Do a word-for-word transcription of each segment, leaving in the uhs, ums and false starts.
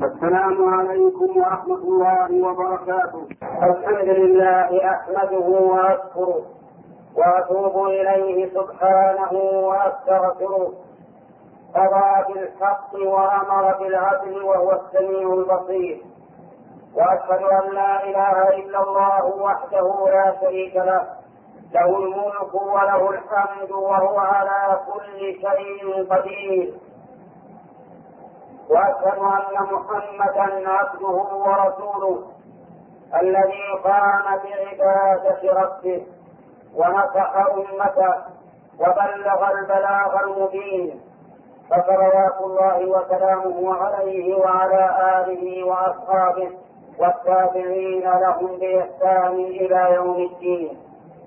السلام عليكم ورحمة الله وبركاته. الحمد لله أحمده وأشكره وأتوب إليه سبحانه وأستغفره. قضى بالحق وأمر بالعدل وهو السميع البصير، وأشهد أن لا إله إلا الله وحده لا شريك له، له الملك وله الحمد وهو على كل شيء قدير. وأشهد أن محمدا عبده ورسوله الذي قام بعبادة ربه ونصح أمته وبلغ البلاغ المبين، فصلوات الله وسلامه عليه وعلى آله وأصحابه والتابعين لهم بإحسان إلى يوم الدين.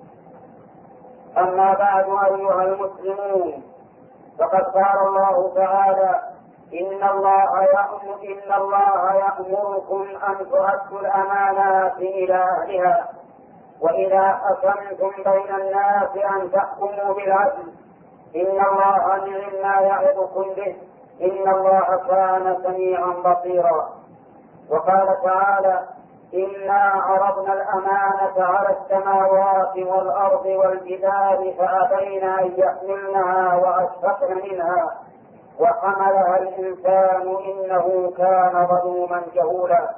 أما بعد أيها المسلمون، فقد قال الله تعالى: إن الله يأمر إن الله يأمركم أن تؤدوا الأمانات إلى أهلها، وإذا حكمتم بين الناس أن تحكموا بالعدل، إن الله نعم ما يعظكم به، إن الله كان سميعا بصيرا. وقال تعالى: إنا عرضنا الأمانة على السماوات والأرض والجبال فأبين أن يحملنها وأشفقن منها وحملها الإنسان إنه كان ظلوما جهولا.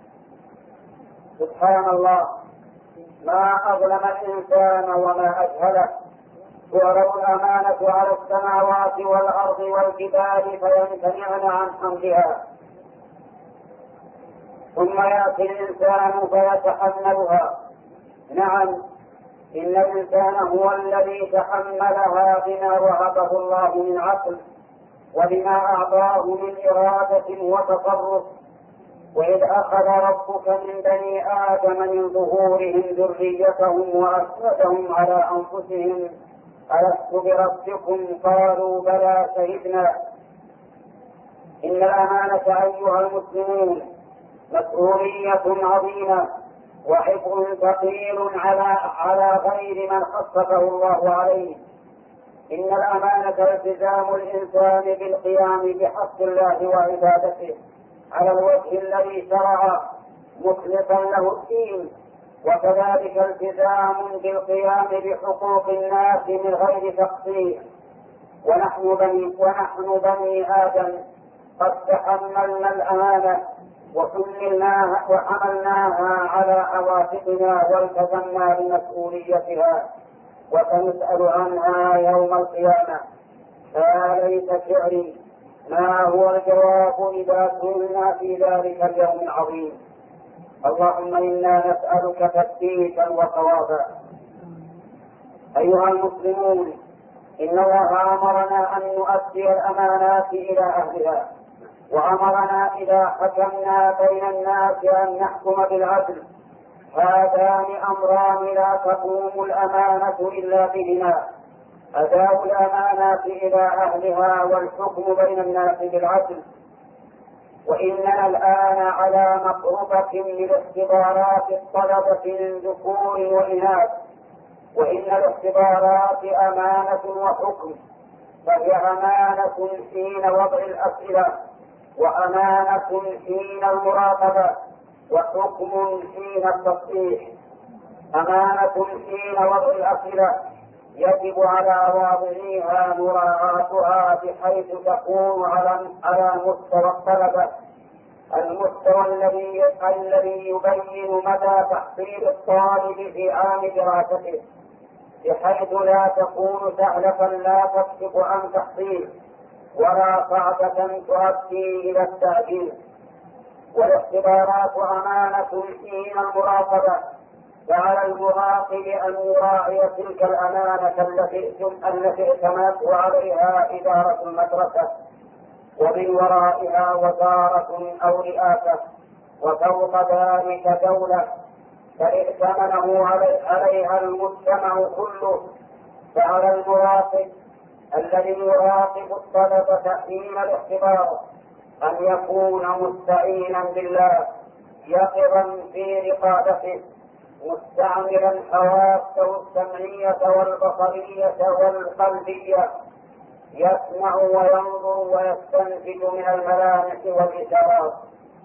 سبحان الله، ما أظلم الإنسان وما أجهله. تعرض الأمانة على السماوات والأرض والجبال فيمتنعن عن حملها، ثم يأتي الإنسان فيتحملها. نعم، إن الإنسان هو الذي تحملها بما وهبه الله من عقل وبما أعطاه من إرادة وتصرف. وإذ أخذ ربك من بني آدم من ظهورهم ذريتهم وأشهدهم على أنفسهم ألست بربكم قالوا بلى شهدنا. إن الأمانة أيها المسلمون مسؤولية عظيمة وحفظ ثقيل على على غير من خصصه الله عليه. إن الأمانة التزام الإنسان بالقيام بحق الله وعبادته على الوجه الذي شرع مخلصا له الدين، وكذلك التزام بالقيام بحقوق الناس من غير تقصير. ونحن بني, ونحن بني آدم قد تحملنا الأمانة وحملناها وحملناها على عواتقنا والتزمنا بمسؤوليتها، وسنسأل عنها يوم القيامة. فيا ليت شعري ما هو الجواب إذا سئلنا في ذلك اليوم العظيم. اللهم إنا نسألك تثبيتا وصوابا. أيها المسلمون، إن الله أمرنا أن نؤدي الأمانات إلى أهلها، وأمرنا إذا حكمنا بين الناس أن نحكم بالعدل. هذان أمران لا تقوم الأمانة إلا بهما: أداء الأمانات إلى أهلها والحكم بين الناس بالعدل. وإننا الآن على مقربة من اختبارات الطلبة من ذكور وإناث، وإن الاختبارات أمانة وحكم، فهي أمانة حين وضع الأسئلة، وأمانة حين المراقبة، وحكم حين التصحيح. أمانة حين وضع الأسئلة يجب على واضعيها مراعاتها بحيث تكون على على مستوى الطلبة، المستوى الذي الذي يبين مدى تحصيل الطالب في عام دراسته، بحيث لا تكون سهلة لا تكشف عن تحصيل ولا صعبة تؤدي إلى التأجيل. والاختبارات أمانة حين المراقبة، فعلى المراقب أن يراعي تلك الأمانة التي ائتمنت عليها إدارة المدرسة، ومن ورائها وزارة أو رئاسة، وفوق ذلك دولة، فائتمنه عليها المجتمع كله. فعلى المراقب الذي يراقب الطلبة حين الاختبار أن يكون مستعينا بالله، يقظا في رقابته، مستعملا حواسه السمعية والبصرية والقلبية، يسمع وينظر ويستنتج من الملامح والإشارات،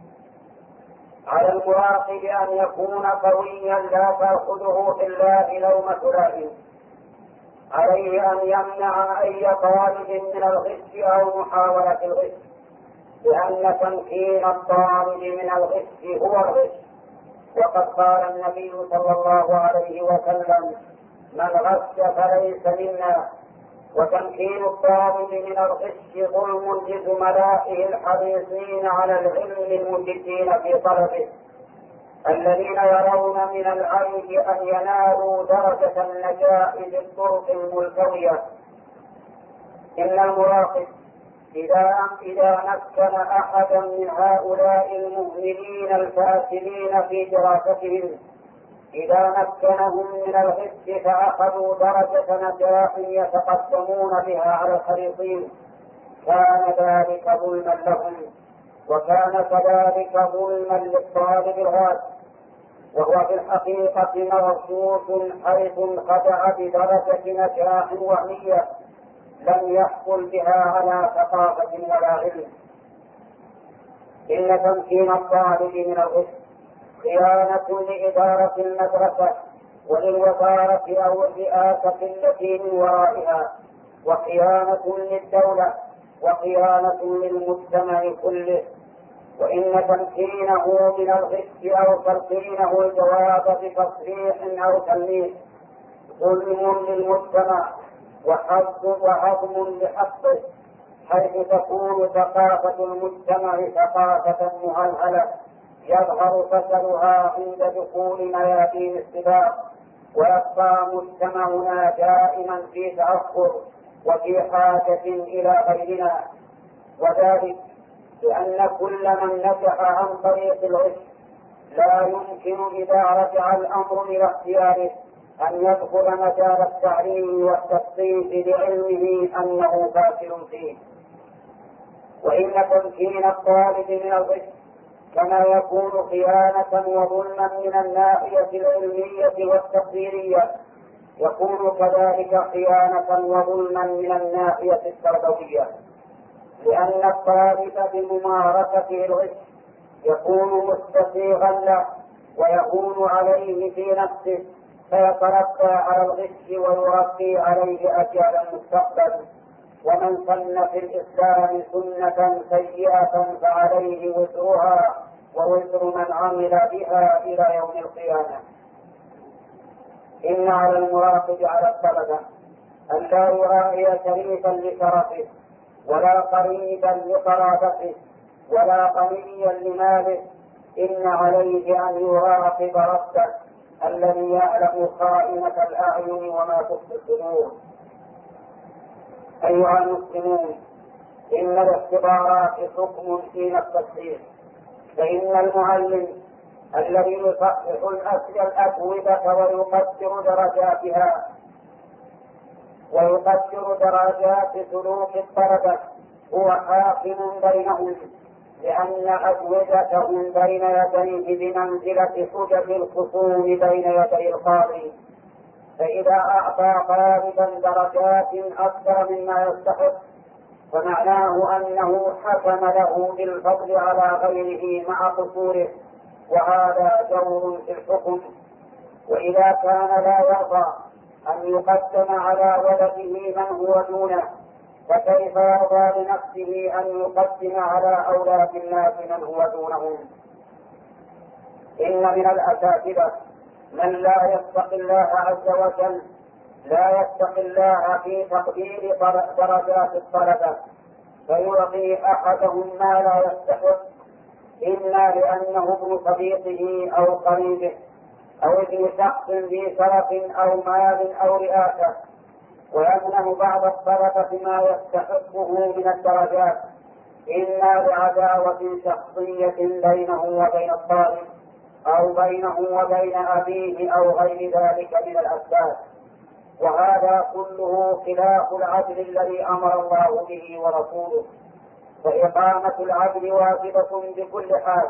على المراقب أن يكون قويا لا تأخذه في الله لومة لائم. عليه أن يمنع أي طالب من الغش أو محاولة الغش، لأن تمكين الطالب من الغش هو الغش. وقد قال النبي صلى الله عليه وسلم: من غش فليس منا. وتمكين الطالب من الغش ظلم لزملائه الحريصين على العلم المجدين في طلبه، الذين يرون من العيب أن ينالوا درجة النجاح بالطرق الملتوية. إن المراقب إذا إذا مكن أحدا من هؤلاء المهملين الفاسدين في دراستهم، إذا مكنهم من الغش فأخذوا درجة نجاح يتقدمون بها على الحريصين، كان ذلك ظلما لهم، وكان كذلك ظلما للطالب الغاد، وهو في الحقيقة مرصوص حيث انخدع بدرجة نجاح وهمية لم يحصل بها على ثقافة ولا علم. إن تمكين الطالب من الغش خيانة لإدارة المدرسة وللوزارة أو الرئاسة التي من ورائها، وخيانة للدولة، وخيانة للمجتمع كله. وإن تمكينه من الغش أو تلقينه الجواب بتصريح أو تلميح ظلم للمجتمع وهضم لحقه، حيث تكون ثقافة المجتمع ثقافة مهلهلة يظهر فشلها عند دخول ميادين السباق، ويبقى مجتمعنا دائما في تأخر وفي حاجة إلى غيرنا. وذلك لأن كل من نجح عن طريق الغش لا يمكن إذا رجع الأمر إلى اختياره أن يدخل مجال التعليم والتثقيف لعلمه أنه فاشل فيه. وإن تمكين الطالب من الغش كما يكون خيانة وظلما من الناحية العلمية والتقديرية، يكون كذلك خيانة وظلما من الناحية التربوية، لأن الطالب بممارسته الغش يكون مستسيغا له ويهون عليه في نفسه، فيتربى على الغش ويربي عليه أجيال المستقبل. ومن سن في الإسلام سنة سيئة فعليه وزرها ووزر من عمل بها إلى يوم القيامة. إن على المراقب على الطلبة أن لا يراعي شريفا لشرفه، ولا قريبا لقرابته، ولا غنيا لماله. إن عليه أن يراقب ربه الذي يعلم خائنة الأعين وما تخفي الصدور. أيها المسلمون، إن الاختبارات حكم في التصحيح، فإن المعلم الذي يصحح الأجوبة ويقدر درجاتها ويقدر درجات سلوك الطلبة هو حاكم بينهم، لأن أجوبتهم بين يديه بمنزلة حجج الخصوم بين يدي القاضي. فإذا أعطى طالبا درجات أكثر مما يستحق فمعناه أنه حكم له بالفضل على غيره مع قصوره، وهذا جور في الحكم. وإذا كان لا يرضى أن يقدم على ولده من هو دونه، فكيف يرضى لنفسه أن يقدم على أولاد الناس من هو دونهم؟ إن من الأساتذة من لا يتقي الله عز وجل، لا يتقي الله في تقدير درجات الطلبة، فيعطي أحدهم ما لا يستحق، إما لأنه ابن صديقه أو قريبه أو ابن شخص ذي شرف أو مال أو رئاسة، ويمنع بعض الطلبة ما يستحقه من الدرجات، إما لعداوة شخصية بينه وبين الطالب أو بينه وبين أبيه أو غير ذلك من الأسباب. وهذا كله خلاف العدل الذي أمر الله به ورسوله، فإقامة العدل واجبة بكل حال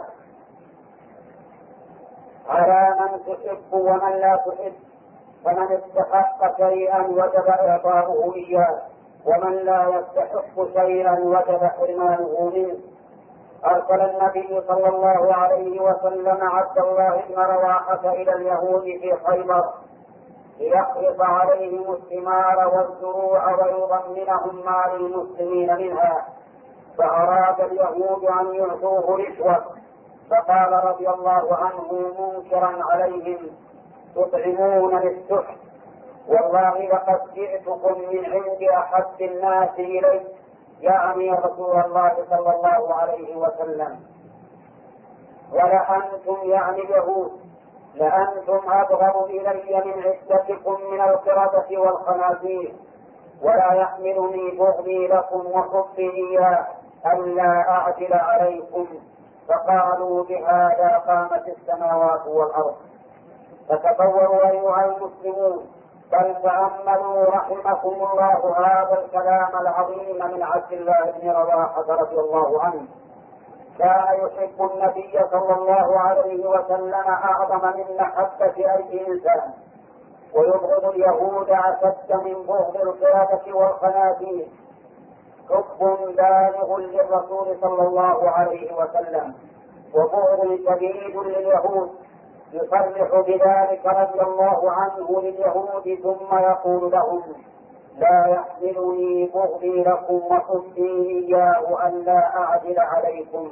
على من تحب ومن لا تحب، فمن استحق شيئا وجب إعطاؤه إياه، ومن لا يستحق شيئا وجب حرمانه منه. أرسل النبي صلى الله عليه وسلم عبد الله بن رواحة إلى اليهود في خيبر ليخلط عليهم الثمار والزروع ويضمنهم ما للمسلمين منها، فأراد اليهود أن يعطوه رشوة، فقال رضي الله عنه منكرا عليهم: تطعمون للسحت، والله لقد جئتكم من عند أحب الناس إلي، يعني رسول الله صلى الله عليه وسلم، ولأنتم يعني اليهود لأنتم أبغض إلي من عدتكم من القردة والخنازير، ولا يحملني بغضي لكم وحبي إياه ألا أعدل عليكم. فقالوا: بهذا قامت السماوات والأرض. فتطوروا أيها المسلمون، بل تأملوا رحمكم الله هذا الكلام العظيم من عبد الله بن رواحة رضي الله عنه. كان يحب النبي صلى الله عليه وسلم أعظم من محبة أي إنسان، ويبغض اليهود أشد من بغض القردة والخنازير، حب بالغ للرسول صلى الله عليه وسلم وبغض شديد لليهود. يصرح بذلك رضي الله عنه لليهود ثم يقول لهم: لا يحملني بغضي لكم وحبي إياه أن لا أعدل عليكم.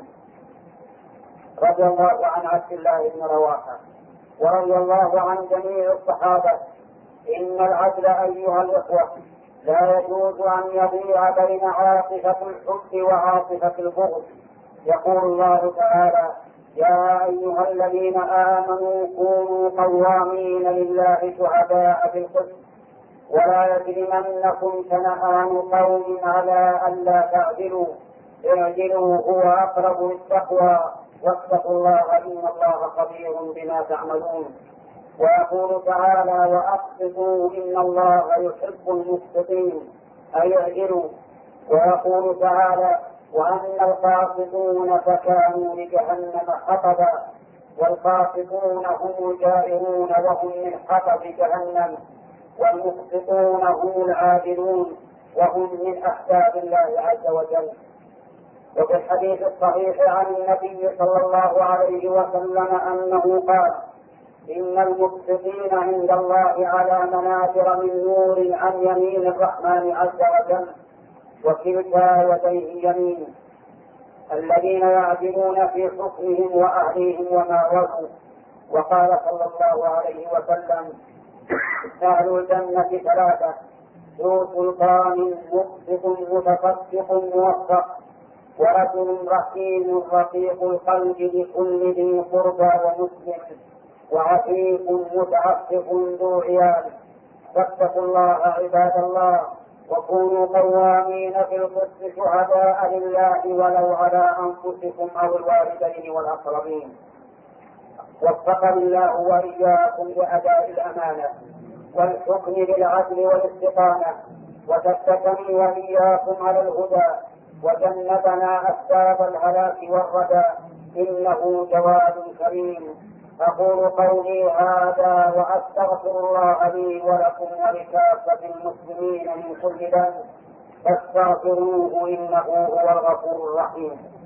رضي الله عن عبد الله بن رواحة ورضي الله عن جميع الصحابة. إن العدل أيها الإخوة لا يجوز أن يضيع بين عاطفة الحب وعاطفة البغض. يقول الله تعالى: يا أيها الذين آمنوا كونوا قوامين لله شهداء بالقسط ولا يجرمنكم شنآن قوم على ألا تعدلوا اعدلوا هو أقرب للتقوى واتقوا الله إن الله خبير بما تعملون. ويقول تعالى: وأقسطوا إن الله يحب المقسطين أي اعدلوا. ويقول تعالى: وأن القاسطون فكانوا لجهنم حطبا. والقاسطون هم الجائرون وهم من حطب جهنم، والمقسطون هم العادلون وهم من أحباب الله عز وجل. وفي الحديث الصحيح عن النبي صلى الله عليه وسلم أنه قال: إن المقسطين عند الله على منابر من نور عن يمين الرحمن عز وجل، وكلتا يديه يمين، الذين يعدلون في حكمهم وأهليهم وما ولوا. وقال صلى الله عليه وسلم: أهل الجنة ثلاثة: ذو سلطان مقسط متصدق موفق، ورجل رحيم رقيق القلب لكل ذي قربى ومسلم، وعفيف متعفف ذو عيال. فاتقوا الله عباد الله، وكونوا قوامين في القسط شهداء لله ولو على أنفسكم أو الوالدين والأقربين. وفقني الله وإياكم لأداء الأمانة والحكم بالعدل والاستقامة، وثبتني وإياكم على الهدى، وجنبنا أسباب الهلاك والردى، إنه جواد كريم. أقول قولي هذا وأستغفر الله لي ولكم ولكافة المسلمين من كل ذنب، فاستغفروه إنه هو الغفور الرحيم.